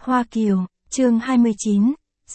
Hoa Kiều, chương 29,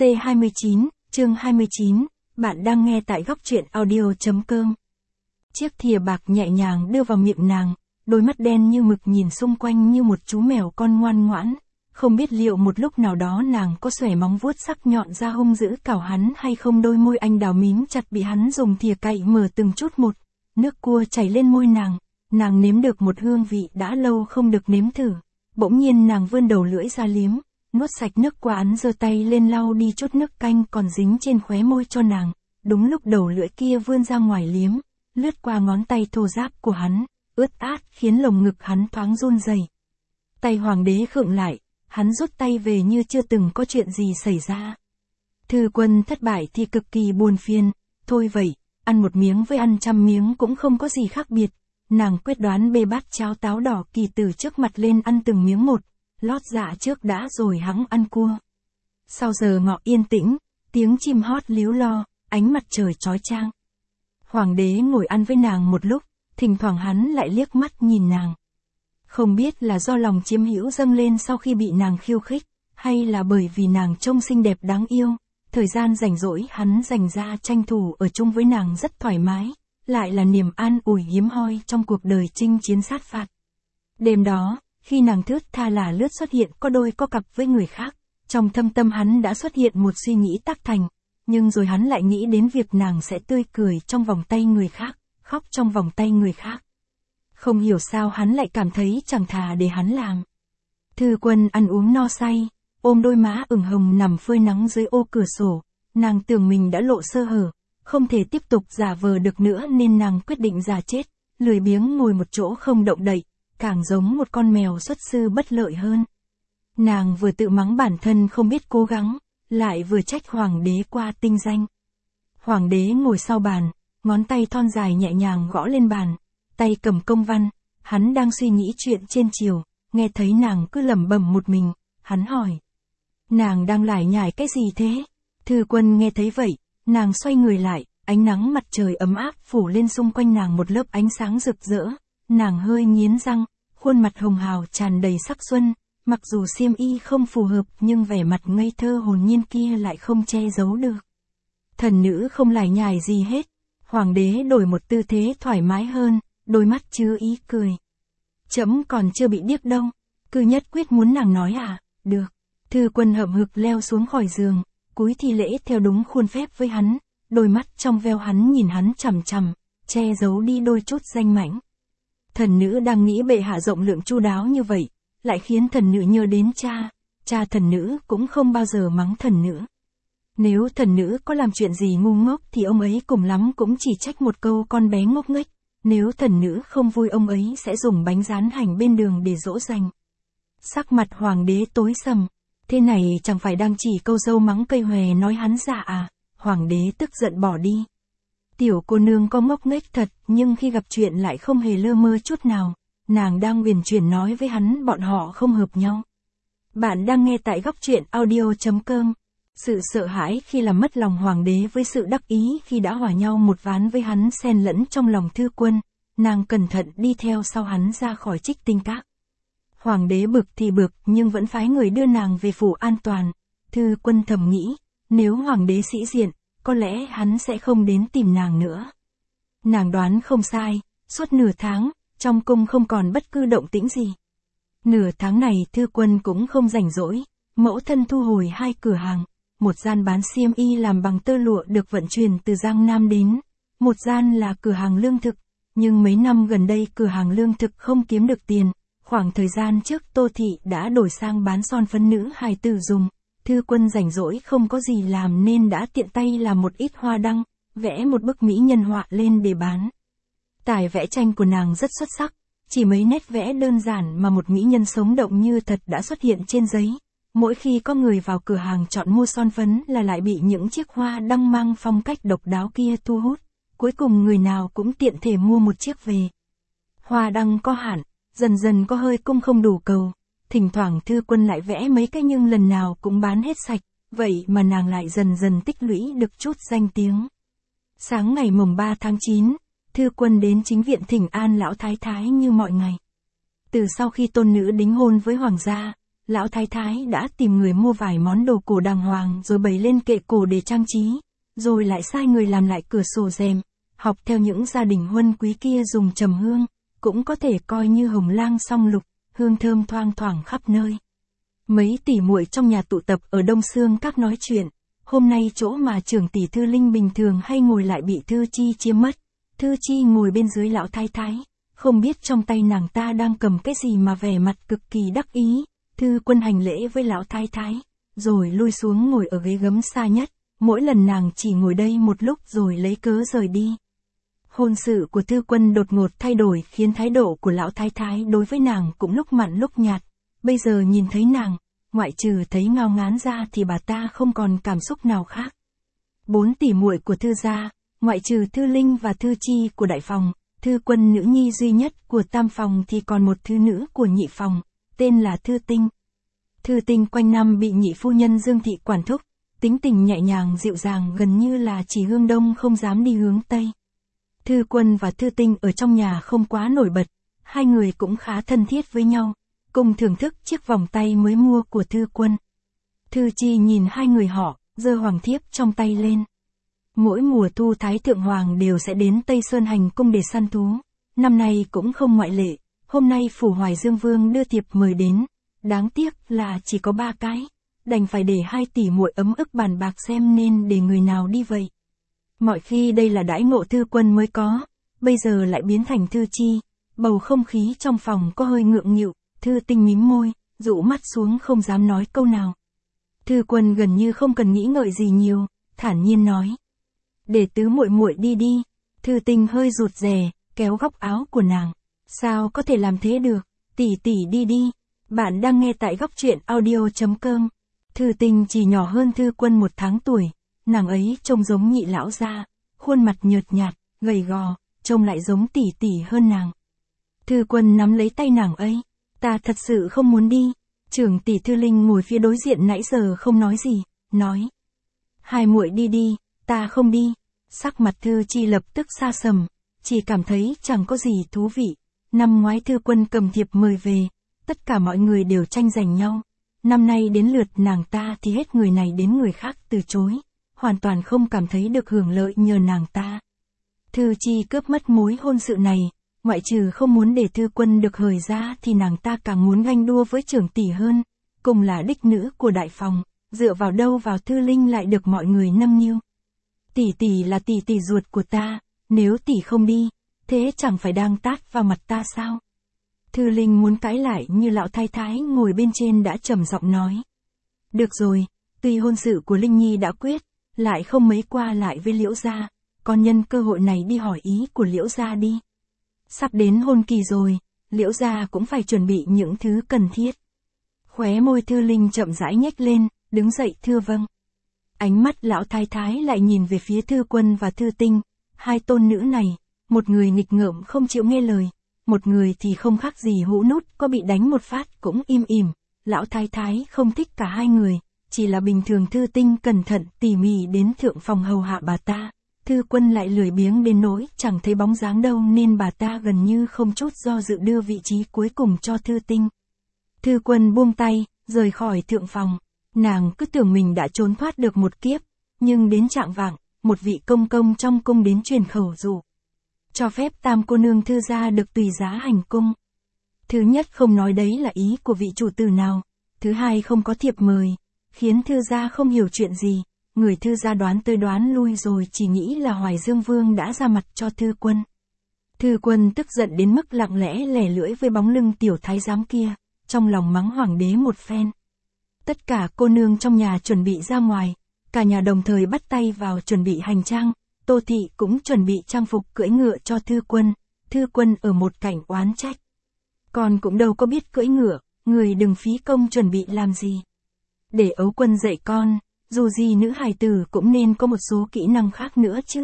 C29, chương 29, bạn đang nghe tại góc truyện audio.com. Chiếc thìa bạc nhẹ nhàng đưa vào miệng nàng, đôi mắt đen như mực nhìn xung quanh như một chú mèo con ngoan ngoãn, không biết liệu một lúc nào đó nàng có xòe móng vuốt sắc nhọn ra hung dữ cào hắn hay không. Đôi môi anh đào mím chặt bị hắn dùng thìa cạy mở từng chút một, nước cua chảy lên môi nàng nếm được một hương vị đã lâu không được nếm thử, bỗng nhiên nàng vươn đầu lưỡi ra liếm, nuốt sạch nước qua hắn giơ tay lên lau đi chút nước canh còn dính trên khóe môi cho nàng, đúng lúc đầu lưỡi kia vươn ra ngoài liếm, lướt qua ngón tay thô ráp của hắn, ướt át khiến lồng ngực hắn thoáng run rẩy. Tay hoàng đế khựng lại, hắn rút tay về như chưa từng có chuyện gì xảy ra. Thư Quân thất bại thì cực kỳ buồn phiền, thôi vậy, ăn một miếng với ăn trăm miếng cũng không có gì khác biệt. Nàng quyết đoán bê bát cháo táo đỏ kỳ từ trước mặt lên ăn từng miếng một, lót dạ trước đã rồi hẵng ăn cua. Sau giờ ngọ yên tĩnh, tiếng chim hót líu lo, ánh mặt trời chói chang. Hoàng đế ngồi ăn với nàng một lúc, thỉnh thoảng hắn lại liếc mắt nhìn nàng. Không biết là do lòng chiếm hữu dâng lên sau khi bị nàng khiêu khích, hay là bởi vì nàng trông xinh đẹp đáng yêu, thời gian rảnh rỗi hắn dành ra tranh thủ ở chung với nàng rất thoải mái, lại là niềm an ủi hiếm hoi trong cuộc đời chinh chiến sát phạt. Đêm đó, khi nàng thướt tha là lướt xuất hiện có đôi có cặp với người khác, trong thâm tâm hắn đã xuất hiện một suy nghĩ tác thành, nhưng rồi hắn lại nghĩ đến việc nàng sẽ tươi cười trong vòng tay người khác, khóc trong vòng tay người khác. Không hiểu sao hắn lại cảm thấy chẳng thà để hắn làm. Thư Quân ăn uống no say, ôm đôi má ửng hồng nằm phơi nắng dưới ô cửa sổ, nàng tưởng mình đã lộ sơ hở, không thể tiếp tục giả vờ được nữa nên nàng quyết định giả chết, lười biếng ngồi một chỗ không động đậy, càng giống một con mèo xuất sư bất lợi hơn. Nàng vừa tự mắng bản thân không biết cố gắng, lại vừa trách hoàng đế qua tinh danh. Hoàng đế ngồi sau bàn, ngón tay thon dài nhẹ nhàng gõ lên bàn, tay cầm công văn, hắn đang suy nghĩ chuyện trên chiều, nghe thấy nàng cứ lẩm bẩm một mình, hắn hỏi. Nàng đang lải nhải cái gì thế? Thư Quân nghe thấy vậy, nàng xoay người lại, ánh nắng mặt trời ấm áp phủ lên xung quanh nàng một lớp ánh sáng rực rỡ, nàng hơi nghiến răng, khuôn mặt hồng hào tràn đầy sắc xuân, mặc dù xiêm y không phù hợp nhưng vẻ mặt ngây thơ hồn nhiên kia lại không che giấu được. Thần nữ không lải nhải gì hết, hoàng đế đổi một tư thế thoải mái hơn, đôi mắt chứa ý cười. Trẫm còn chưa bị điếc đâu, cứ nhất quyết muốn nàng nói à, được. Thư Quân hậm hực leo xuống khỏi giường, cúi thi lễ theo đúng khuôn phép với hắn, đôi mắt trong veo hắn nhìn hắn chằm chằm, che giấu đi đôi chút danh mãnh. Thần nữ đang nghĩ bệ hạ rộng lượng chu đáo như vậy, lại khiến thần nữ nhớ đến cha thần nữ cũng không bao giờ mắng thần nữ. Nếu thần nữ có làm chuyện gì ngu ngốc thì ông ấy cùng lắm cũng chỉ trách một câu con bé ngốc nghếch, nếu thần nữ không vui ông ấy sẽ dùng bánh rán hành bên đường để dỗ dành. Sắc mặt hoàng đế tối sầm, thế này chẳng phải đang chỉ câu dâu mắng cây hòe nói hắn dạ à, hoàng đế tức giận bỏ đi. Tiểu cô nương có ngốc nghếch thật nhưng khi gặp chuyện lại không hề lơ mơ chút nào, nàng đang huyền chuyển nói với hắn bọn họ không hợp nhau. Bạn đang nghe tại góc truyện audio.com. Sự sợ hãi khi làm mất lòng hoàng đế với sự đắc ý khi đã hòa nhau một ván với hắn xen lẫn trong lòng Thư Quân, nàng cẩn thận đi theo sau hắn ra khỏi Trích Tinh Các. Hoàng đế bực thì bực nhưng vẫn phái người đưa nàng về phủ an toàn. Thư Quân thầm nghĩ, nếu hoàng đế sĩ diện, có lẽ hắn sẽ không đến tìm nàng nữa. Nàng đoán không sai, suốt nửa tháng, trong cung không còn bất cứ động tĩnh gì. Nửa tháng này Thư Quân cũng không rảnh rỗi, mẫu thân thu hồi 2 cửa hàng, một gian bán xiêm y làm bằng tơ lụa được vận chuyển từ Giang Nam đến, một gian là cửa hàng lương thực, nhưng mấy năm gần đây cửa hàng lương thực không kiếm được tiền. Khoảng thời gian trước Tô Thị đã đổi sang bán son phấn nữ hài tử dùng, Thư Quân rảnh rỗi không có gì làm nên đã tiện tay làm một ít hoa đăng, vẽ một bức mỹ nhân họa lên để bán. Tài vẽ tranh của nàng rất xuất sắc, chỉ mấy nét vẽ đơn giản mà một mỹ nhân sống động như thật đã xuất hiện trên giấy. Mỗi khi có người vào cửa hàng chọn mua son phấn là lại bị những chiếc hoa đăng mang phong cách độc đáo kia thu hút, cuối cùng người nào cũng tiện thể mua một chiếc về. Hoa đăng có hạn, dần dần có hơi cung không đủ cầu, thỉnh thoảng Thư Quân lại vẽ mấy cái nhưng lần nào cũng bán hết sạch, vậy mà nàng lại dần dần tích lũy được chút danh tiếng. Sáng ngày mùng 3 tháng 9, Thư Quân đến chính viện thỉnh an lão thái thái như mọi ngày. Từ sau khi tôn nữ đính hôn với hoàng gia, lão thái thái đã tìm người mua vài món đồ cổ đàng hoàng rồi bày lên kệ cổ để trang trí, rồi lại sai người làm lại cửa sổ rèm, học theo những gia đình huân quý kia dùng trầm hương, cũng có thể coi như hồng lang song lục, hương thơm thoang thoảng khắp nơi. Mấy tỷ muội trong nhà tụ tập ở Đông Xương Các nói chuyện, hôm nay chỗ mà trưởng tỷ Thư Linh bình thường hay ngồi lại bị Thư Chi chiếm mất. Thư Chi ngồi bên dưới lão thái thái, không biết trong tay nàng ta đang cầm cái gì mà vẻ mặt cực kỳ đắc ý. Thư Quân hành lễ với lão thái thái, rồi lui xuống ngồi ở ghế gấm xa nhất, mỗi lần nàng chỉ ngồi đây một lúc rồi lấy cớ rời đi. Hôn sự của Thư Quân đột ngột thay đổi khiến thái độ của lão thái thái đối với nàng cũng lúc mặn lúc nhạt, bây giờ nhìn thấy nàng, ngoại trừ thấy ngao ngán ra thì bà ta không còn cảm xúc nào khác. 4 tỷ muội của Thư gia, ngoại trừ Thư Linh và Thư Chi của đại phòng, Thư Quân nữ nhi duy nhất của tam phòng thì còn một thư nữ của nhị phòng, tên là Thư Tinh. Thư Tinh quanh năm bị nhị phu nhân Dương Thị quản thúc, tính tình nhẹ nhàng dịu dàng gần như là chỉ hướng đông không dám đi hướng tây. Thư Quân và Thư Tinh ở trong nhà không quá nổi bật, hai người cũng khá thân thiết với nhau, cùng thưởng thức chiếc vòng tay mới mua của Thư Quân. Thư Chi nhìn hai người họ, giơ hoàng thiếp trong tay lên. Mỗi mùa thu Thái Thượng Hoàng đều sẽ đến Tây Sơn Hành cung để săn thú, năm nay cũng không ngoại lệ, hôm nay Phủ Hoài Dương Vương đưa thiệp mời đến, đáng tiếc là chỉ có 3 cái, đành phải để 2 tỷ muội ấm ức bàn bạc xem nên để người nào đi vậy. Mọi khi đây là đãi ngộ Thư Quân mới có, bây giờ lại biến thành Thư Chi, bầu không khí trong phòng có hơi ngượng nghịu, Thư Tinh mím môi, dụ mắt xuống không dám nói câu nào. Thư Quân gần như không cần nghĩ ngợi gì nhiều, thản nhiên nói: "Để tứ muội muội đi đi." Thư Tinh hơi rụt rè, kéo góc áo của nàng: "Sao có thể làm thế được, tỷ tỷ đi đi." Bạn đang nghe tại góc truyện audio.com. Thư Tinh chỉ nhỏ hơn Thư Quân 1 tháng tuổi, nàng ấy trông giống nhị lão gia, khuôn mặt nhợt nhạt, gầy gò, trông lại giống tỷ tỷ hơn nàng. Thư Quân nắm lấy tay nàng ấy: "Ta thật sự không muốn đi." Trưởng tỷ Thư Linh ngồi phía đối diện nãy giờ không nói gì, nói: "Hai muội đi đi, ta không đi." Sắc mặt Thư Chi lập tức xa sầm, chỉ cảm thấy chẳng có gì thú vị. Năm ngoái Thư Quân cầm thiệp mời về, tất cả mọi người đều tranh giành nhau. Năm nay đến lượt nàng ta thì hết người này đến người khác từ chối, hoàn toàn không cảm thấy được hưởng lợi nhờ nàng ta. Thư Chi cướp mất mối hôn sự này, ngoại trừ không muốn để Thư Quân được hời ra thì nàng ta càng muốn ganh đua với trưởng tỷ hơn, cùng là đích nữ của đại phòng, dựa vào đâu vào Thư Linh lại được mọi người nâng niu. Tỷ tỷ là tỷ tỷ ruột của ta, nếu tỷ không đi, thế chẳng phải đang tát vào mặt ta sao? Thư Linh muốn cãi lại như lão thái thái ngồi bên trên đã trầm giọng nói: "Được rồi, tuy hôn sự của Linh Nhi đã quyết, lại không mấy qua lại với Liễu gia, con nhân cơ hội này đi hỏi ý của Liễu gia đi. Sắp đến hôn kỳ rồi, Liễu gia cũng phải chuẩn bị những thứ cần thiết." Khóe môi Thư Linh chậm rãi nhếch lên, đứng dậy thưa vâng. Ánh mắt lão thái thái lại nhìn về phía Thư Quân và Thư Tinh, hai tôn nữ này, một người nghịch ngợm không chịu nghe lời, một người thì không khác gì hũ nút, có bị đánh một phát cũng im ỉm. Lão thái thái không thích cả hai người, chỉ là bình thường Thư Tinh cẩn thận tỉ mỉ đến thượng phòng hầu hạ bà ta, Thư Quân lại lười biếng đến nỗi chẳng thấy bóng dáng đâu nên bà ta gần như không chút do dự đưa vị trí cuối cùng cho Thư Tinh. Thư Quân buông tay, rời khỏi thượng phòng. Nàng cứ tưởng mình đã trốn thoát được một kiếp, nhưng đến chạng vạng, một vị công công trong cung đến truyền khẩu dụ, cho phép tam cô nương Thư gia được tùy giá hành cung. Thứ nhất không nói đấy là ý của vị chủ tử nào, thứ hai không có thiệp mời, khiến Thư gia không hiểu chuyện gì, người Thư gia đoán tới đoán lui rồi chỉ nghĩ là Hoài Dương Vương đã ra mặt cho Thư Quân. Thư Quân tức giận đến mức lặng lẽ lẻ lưỡi với bóng lưng tiểu thái giám kia, trong lòng mắng hoàng đế một phen. Tất cả cô nương trong nhà chuẩn bị ra ngoài, cả nhà đồng thời bắt tay vào chuẩn bị hành trang, Tô Thị cũng chuẩn bị trang phục cưỡi ngựa cho Thư Quân, Thư Quân ở một cạnh oán trách: "Con cũng đâu có biết cưỡi ngựa, người đừng phí công chuẩn bị làm gì. Để Ấu Quân dạy con, dù gì nữ hài tử cũng nên có một số kỹ năng khác nữa chứ."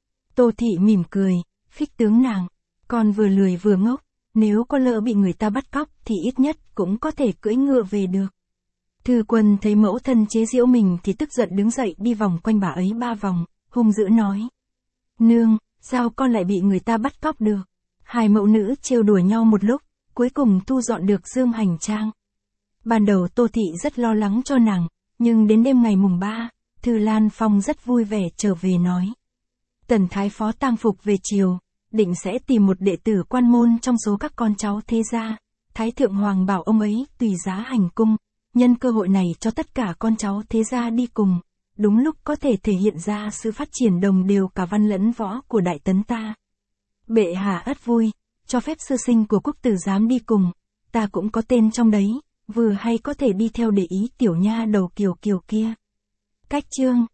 Tô Thị mỉm cười, khích tướng nàng: "Con vừa lười vừa ngốc, nếu có lỡ bị người ta bắt cóc thì ít nhất cũng có thể cưỡi ngựa về được." Thư Quân thấy mẫu thân chế giễu mình thì tức giận đứng dậy đi vòng quanh bà ấy 3 vòng, hung dữ nói: "Nương, sao con lại bị người ta bắt cóc được?" Hai mẫu nữ trêu đùa nhau một lúc, cuối cùng thu dọn được giường hành trang. Ban đầu Tô Thị rất lo lắng cho nàng, nhưng đến đêm ngày mùng 3, Thư Lan Phong rất vui vẻ trở về nói. Tần Thái Phó tang phục về chiều, định sẽ tìm một đệ tử quan môn trong số các con cháu thế gia. Thái Thượng Hoàng bảo ông ấy tùy giá hành cung, nhân cơ hội này cho tất cả con cháu thế gia đi cùng, đúng lúc có thể thể hiện ra sự phát triển đồng đều cả văn lẫn võ của Đại Tấn ta. Bệ hạ ất vui, cho phép sơ sinh của quốc tử giám đi cùng, ta cũng có tên trong đấy, vừa hay có thể đi theo để ý tiểu nha đầu Kiều Kiều kia. Cách chương